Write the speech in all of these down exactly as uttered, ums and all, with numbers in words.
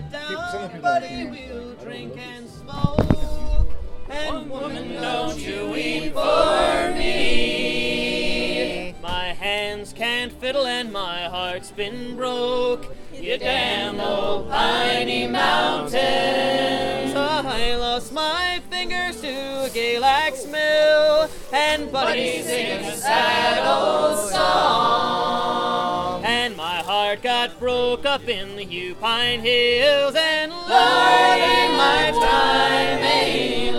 sit down, buddy, we'll drink and smoke. And woman, don't you weep for me. My hands can't fiddle and my heart's been broke. You damn old piney mountains. I lost my fingers to a gay axe mill, and buddy sings a sad old song. And my heart got broke up in the Upine Hills, and Lord, my time ain't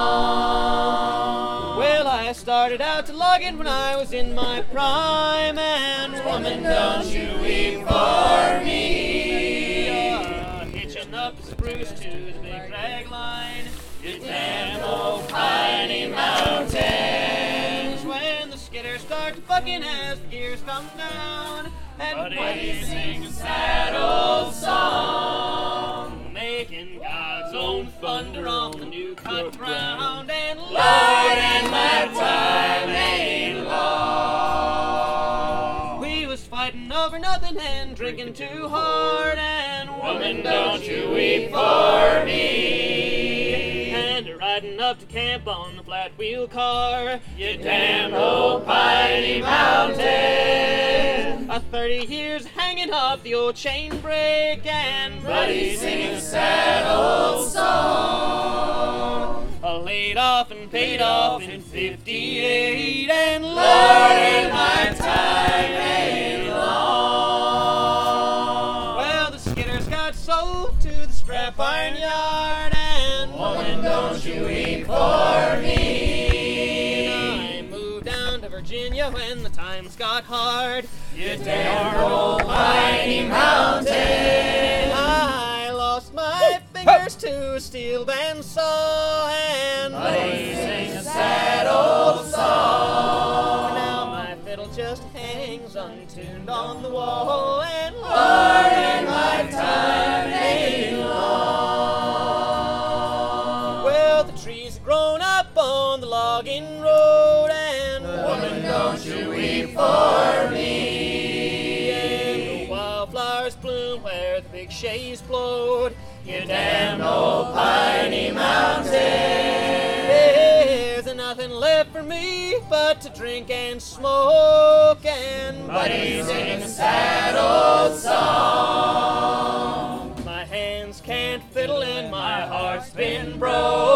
long. Well, I started out to logging when I was in my prime, and woman, don't you weep for me. Uh, hitching up the spruce to the big drag line, you damn old piney mountains. When the skidders start to bucking as the gears come down, and buddy sings a sad old song, making God's own thunder on the new cut ground. And Lord, and my time ain't long. We was fighting over nothing and drinking too hard, and woman, don't you weep for me. And riding up to camp on the flat wheel car, you damn old piney mountain. A thirty years hanging off the old chain brake, and buddy singing a sad old song. I laid off and paid off in fifty-eight, and Lord, and my time ain't long. Well, the skidders got sold to the scrap iron yard, and woman, don't you weep for me. I moved down to Virginia when the times got hard. You damn old piney mountain. I lost my fingers to a steel bandsaw, and buddy sings a sad old song. Now my fiddle just hangs untuned on the wall, and Lord, and my time ain't long. Well, the trees have grown up on the logging road, and woman, don't you weep for me. Wildflowers bloom where the big shays blowed, you damn old piney mountain. There's nothing left for me but to drink and smoke, and buddy sing a sad old song. My hands can't fiddle and my heart's been broke.